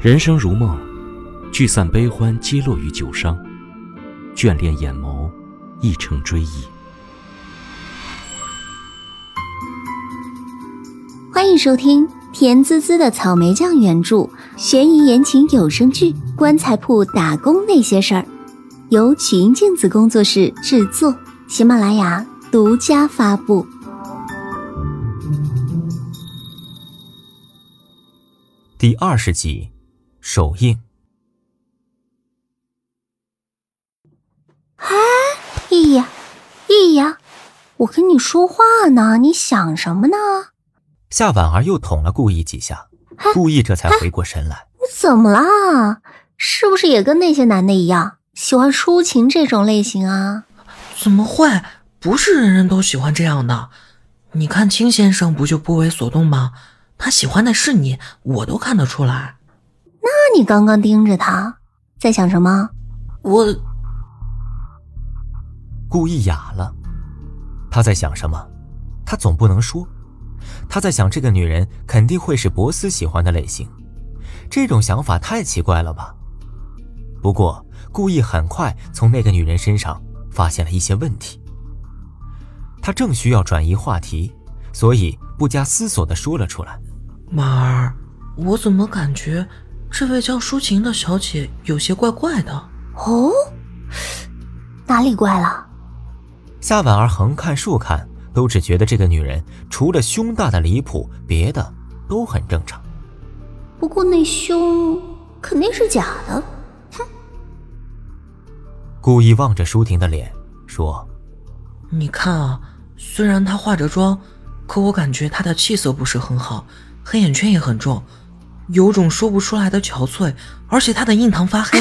人生如梦，聚散悲欢皆落于酒觞，眷恋眼眸，亦成追忆。 欢迎收听甜滋滋的草莓酱原著悬疑言情有声剧《棺材铺打工那些事儿》，由曲音镜子工作室制作，喜马拉雅独家发布。 第20集，首映。 哎，易呀，我跟你说话呢，你想什么呢？ 夏婉儿又捅了顾意几下，顾意这才回过神来。 你怎么啦？是不是也跟那些男的一样，喜欢抒情这种类型啊？ 怎么会？不是人人都喜欢这样的。你看青先生不就不为所动吗？他喜欢的是你，我都看得出来。 那你刚刚盯着他，在想什么？ 顾意哑了。他在想什么？他总不能说。他在想这个女人肯定会是博斯喜欢的类型，这种想法太奇怪了吧。不过顾意很快从那个女人身上发现了一些问题。他正需要转移话题，所以不加思索地说了出来。 马儿，我怎么感觉这位叫抒情的小姐有些怪怪的？ 哦，哪里怪了？ 夏婉儿横看竖看，都只觉得这个女人除了胸大的离谱，别的都很正常。 不过那胸肯定是假的，哼。 故意望着舒婷的脸说： 你看啊，虽然她化着妆，可我感觉她的气色不是很好，黑眼圈也很重，有种说不出来的憔悴，而且她的印堂发黑。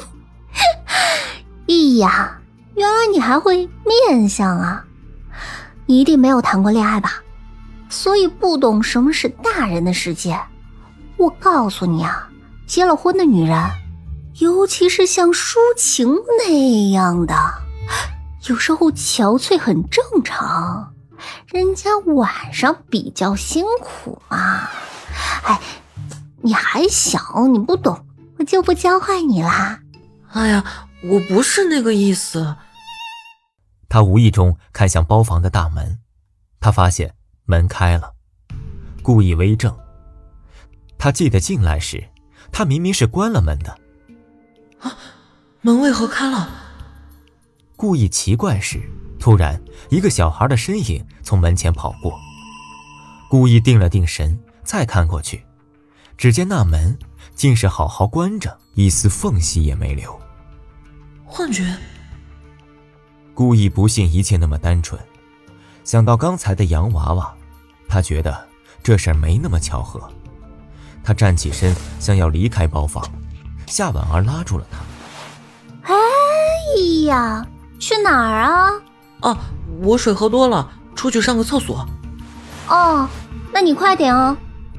易呀，原来你还会面相啊！你一定没有谈过恋爱吧，所以不懂什么是大人的世界。我告诉你啊，结了婚的女人，尤其是像抒情那样的，有时候憔悴很正常，人家晚上比较辛苦嘛。哎，你还小，你不懂，我就不教坏你啦。 哎呀，我不是那个意思。 他无意中看向包房的大门，他发现门开了。顾意微怔，他记得进来时，他明明是关了门的。 啊，门为何开了？ 顾意奇怪时，突然一个小孩的身影从门前跑过。顾意定了定神，再看过去，只见那门竟是好好关着，一丝缝隙也没留。 幻觉。 顾意不信一切那么单纯，想到刚才的洋娃娃，他觉得这事儿没那么巧合。他站起身想要离开包房，夏婉儿拉住了他。 哎呀，去哪儿啊？ 啊，我水喝多了，出去上个厕所。 哦，那你快点哦。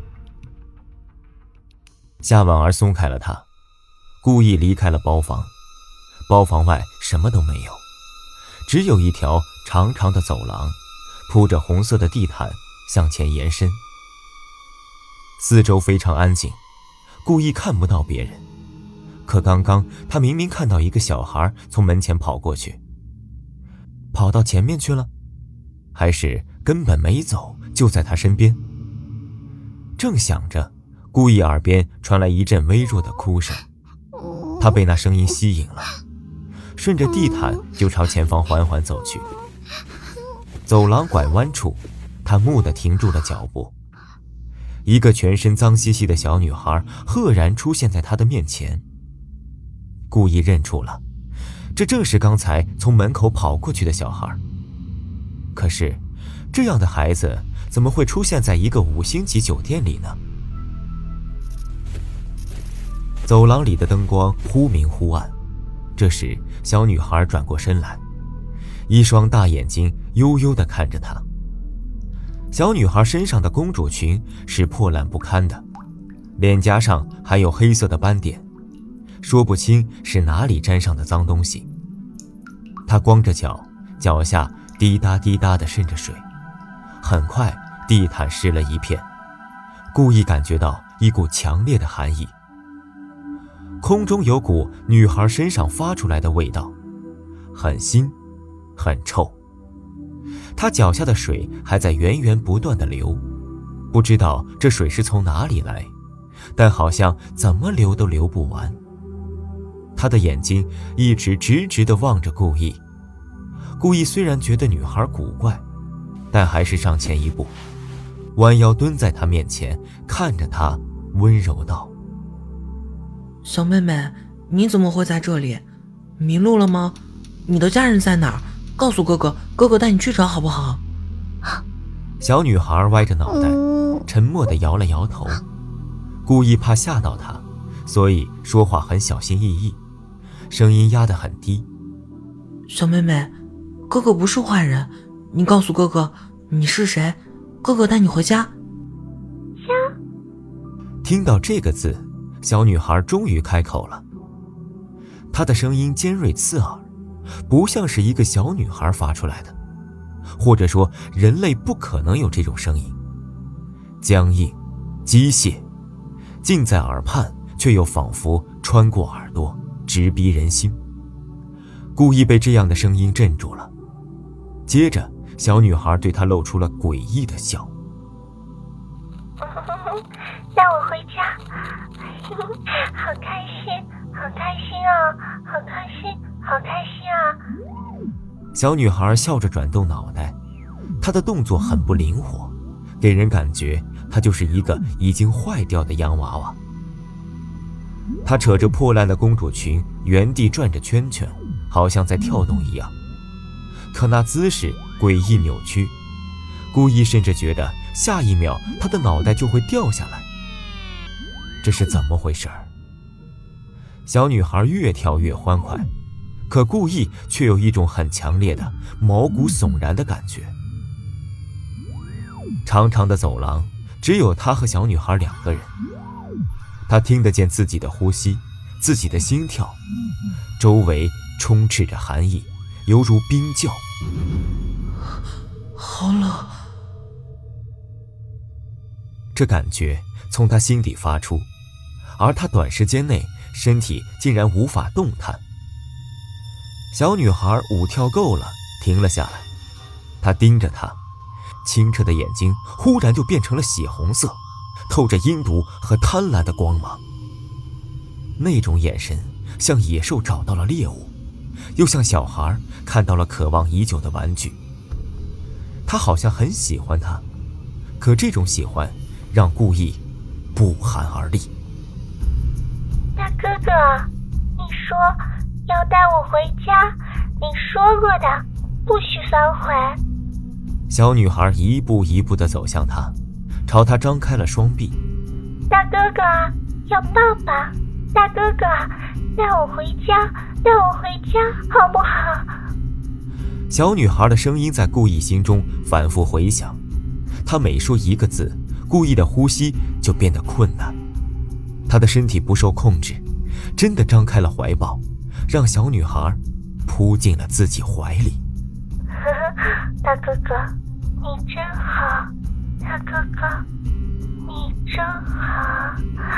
夏婉儿松开了他，故意离开了包房。包房外什么都没有，只有一条长长的走廊，铺着红色的地毯向前延伸。四周非常安静，故意看不到别人。可刚刚他明明看到一个小孩从门前跑过去，跑到前面去了，还是根本没走，就在他身边。正想着，故意耳边传来一阵微弱的哭声，他被那声音吸引了，顺着地毯就朝前方缓缓走去。走廊拐弯处，他蓦地停住了脚步。一个全身脏兮兮的小女孩赫然出现在他的面前。故意认出了，这正是刚才从门口跑过去的小孩。可是这样的孩子怎么会出现在一个5星级酒店里呢？走廊里的灯光忽明忽暗，这时小女孩转过身来，一双大眼睛悠悠地看着他。小女孩身上的公主裙是破烂不堪的，脸颊上还有黑色的斑点，说不清是哪里沾上的脏东西。她光着脚，脚下滴答滴答地渗着水，很快地毯湿了一片。故意感觉到一股强烈的寒意， 空中有股女孩身上发出来的味道，很腥，很臭。她脚下的水还在源源不断地流，不知道这水是从哪里来，但好像怎么流都流不完。她的眼睛一直直直地望着顾意。顾意虽然觉得女孩古怪，但还是上前一步，弯腰蹲在她面前，看着她温柔道： 小妹妹，你怎么会在这里？迷路了吗？你的家人在哪儿？告诉哥哥，哥哥带你去找好不好？ 小女孩歪着脑袋，沉默地摇了摇头。故意怕吓到她，所以说话很小心翼翼，声音压得很低。 小妹妹，哥哥不是坏人，你告诉哥哥你是谁，哥哥带你回家。 家。 听到这个字，小女孩终于开口了。她的声音尖锐刺耳，不像是一个小女孩发出来的，或者说人类不可能有这种声音。僵硬，机械，近在耳畔，却又仿佛穿过耳朵，直逼人心。故意被这样的声音镇住了。接着，小女孩对她露出了诡异的笑。 带我回家，好开心，好开心啊，好开心，好开心啊！ 小女孩笑着转动脑袋，她的动作很不灵活，给人感觉她就是一个已经坏掉的洋娃娃。她扯着破烂的公主裙，原地转着圈圈，好像在跳动一样，可那姿势诡异扭曲，故意甚至觉得下一秒她的脑袋就会掉下来。这是怎么回事？小女孩越跳越欢快，可故意却有一种很强烈的毛骨悚然的感觉。长长的走廊，只有她和小女孩两个人。她听得见自己的呼吸，自己的心跳，周围充斥着寒意，犹如冰窖。 好冷。 这感觉从她心底发出，而她短时间内身体竟然无法动弹。小女孩舞跳够了，停了下来。她盯着她，清澈的眼睛忽然就变成了血红色，透着阴毒和贪婪的光芒。那种眼神像野兽找到了猎物，又像小孩看到了渴望已久的玩具。她好像很喜欢他，可这种喜欢让顾意不寒而栗。 大哥哥，你说要带我回家，你说过的，不许反悔。 小女孩一步一步地走向他，朝他张开了双臂。 大哥哥，要抱抱。大哥哥，带我回家，带我回家，好不好？ 小女孩的声音在顾意心中反复回响，她每说一个字，顾意的呼吸就变得困难。她的身体不受控制，真的张开了怀抱，让小女孩扑进了自己怀里。 大哥哥，你真好，大哥哥，你真好。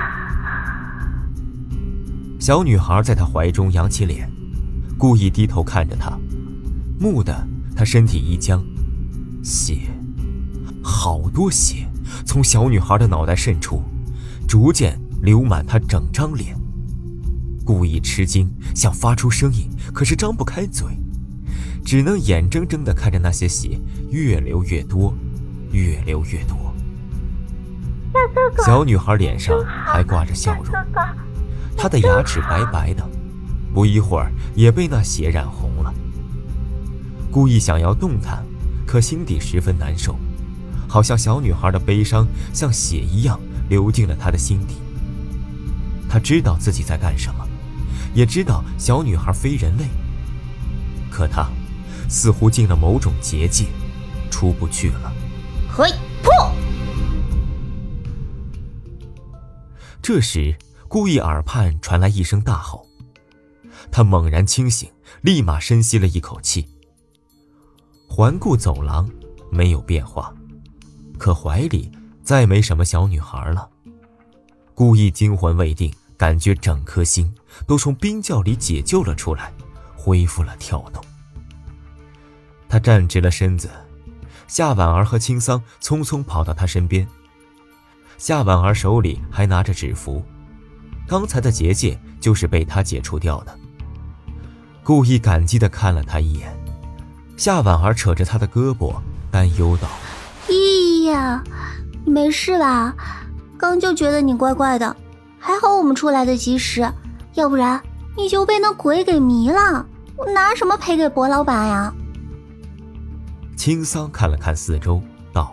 小女孩在他怀中扬起脸，故意低头看着他，蓦地他身体一僵，血，好多血从小女孩的脑袋渗出，逐渐流满她整张脸。故意吃惊，想发出声音，可是张不开嘴，只能眼睁睁地看着那些血越流越多，越流越多。小女孩脸上还挂着笑容，她的牙齿白白的，不一会儿也被那血染红了。故意想要动弹，可心底十分难受，好像小女孩的悲伤像血一样流进了她的心底。她知道自己在干什么，也知道小女孩非人类，可她似乎进了某种结界，出不去了。 嘿，破！ 这时故意耳畔传来一声大吼，他猛然清醒，立马深吸了一口气。环顾走廊，没有变化，可怀里再没什么小女孩了。故意惊魂未定， 感觉整颗心都从冰窖里解救了出来，恢复了跳动。他站直了身子，夏婉儿和青桑匆匆跑到他身边。夏婉儿手里还拿着纸符，刚才的结界就是被他解除掉的。故意感激地看了他一眼，夏婉儿扯着他的胳膊，担忧道： 咦呀，你没事吧？刚就觉得你怪怪的，还好我们出来的及时，要不然你就被那鬼给迷了，我拿什么赔给薄老板呀？ 青桑看了看四周，道：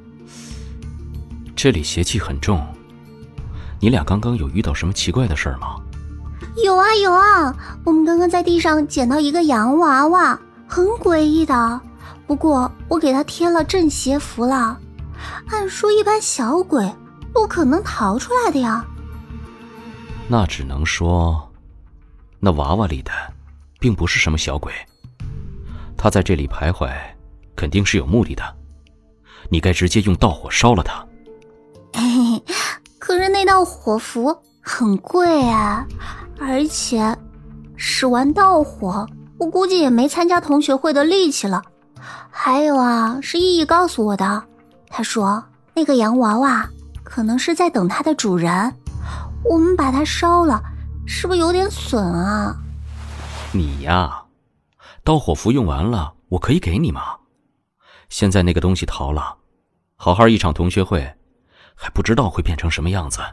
这里邪气很重，你俩刚刚有遇到什么奇怪的事儿吗？ 有啊有啊，我们刚刚在地上捡到一个洋娃娃，很诡异的，不过我给它贴了镇邪符了，按说一般小鬼不可能逃出来的呀。 那只能说，那娃娃里的并不是什么小鬼，他在这里徘徊肯定是有目的的，你该直接用盗火烧了他。 嘿嘿，可是那道火符很贵啊，而且使完盗火我估计也没参加同学会的力气了。还有啊，是依依告诉我的，她说那个洋娃娃可能是在等它的主人，我们把它烧了，是不是有点损啊？ 你呀，盗火符用完了我可以给你吗？现在那个东西逃了，好好一场同学会还不知道会变成什么样子。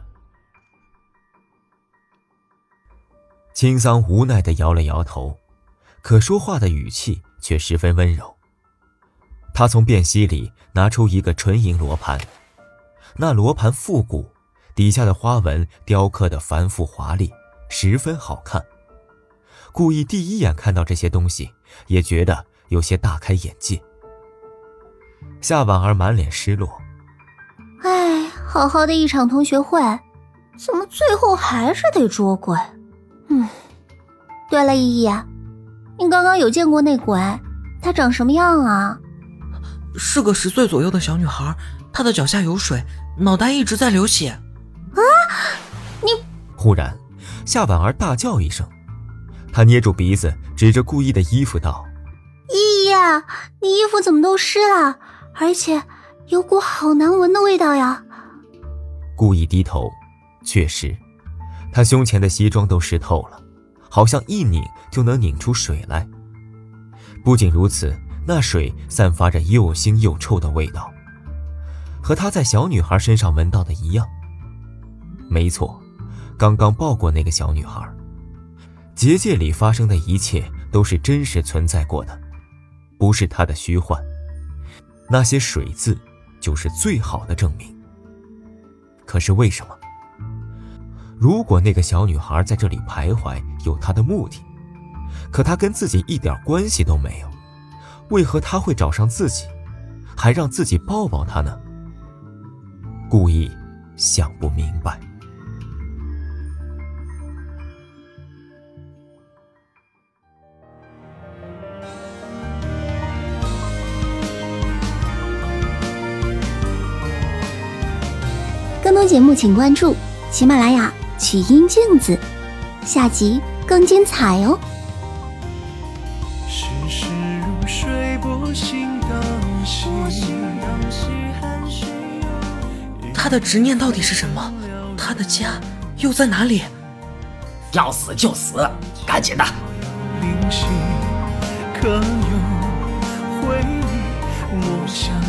青桑无奈地摇了摇头，可说话的语气却十分温柔。他从便隙里拿出一个纯银罗盘，那罗盘复古，底下的花纹雕刻得繁复华丽，十分好看。故意第一眼看到这些东西，也觉得有些大开眼界。夏婉儿满脸失落， 哎，好好的一场同学会，怎么最后还是得捉鬼？对了，依依，你刚刚有见过那鬼？他长什么样啊？ 是个10岁左右的小女孩，她的脚下有水，脑袋一直在流血。 啊！你…… 忽然，夏婉儿大叫一声，她捏住鼻子，指着顾意的衣服道： 依依啊，你衣服怎么都湿了？而且有股好难闻的味道呀！ 顾意低头，确实，他胸前的西装都湿透了，好像一拧就能拧出水来。不仅如此，那水散发着又腥又臭的味道，和他在小女孩身上闻到的一样。没错，刚刚抱过那个小女孩，结界里发生的一切都是真实存在过的，不是他的虚幻。那些水渍就是最好的证明。可是为什么？如果那个小女孩在这里徘徊有她的目的，可她跟自己一点关系都没有，为何她会找上自己，还让自己抱抱她呢？故意想不明白。 更多节目请关注喜马拉雅曲音镜子，下集更精彩哦。 世事如水波心荡兮， 他的执念到底是什么？他的家又在哪里？ 要死就死，赶紧的！ 灵犀可有回忆，莫想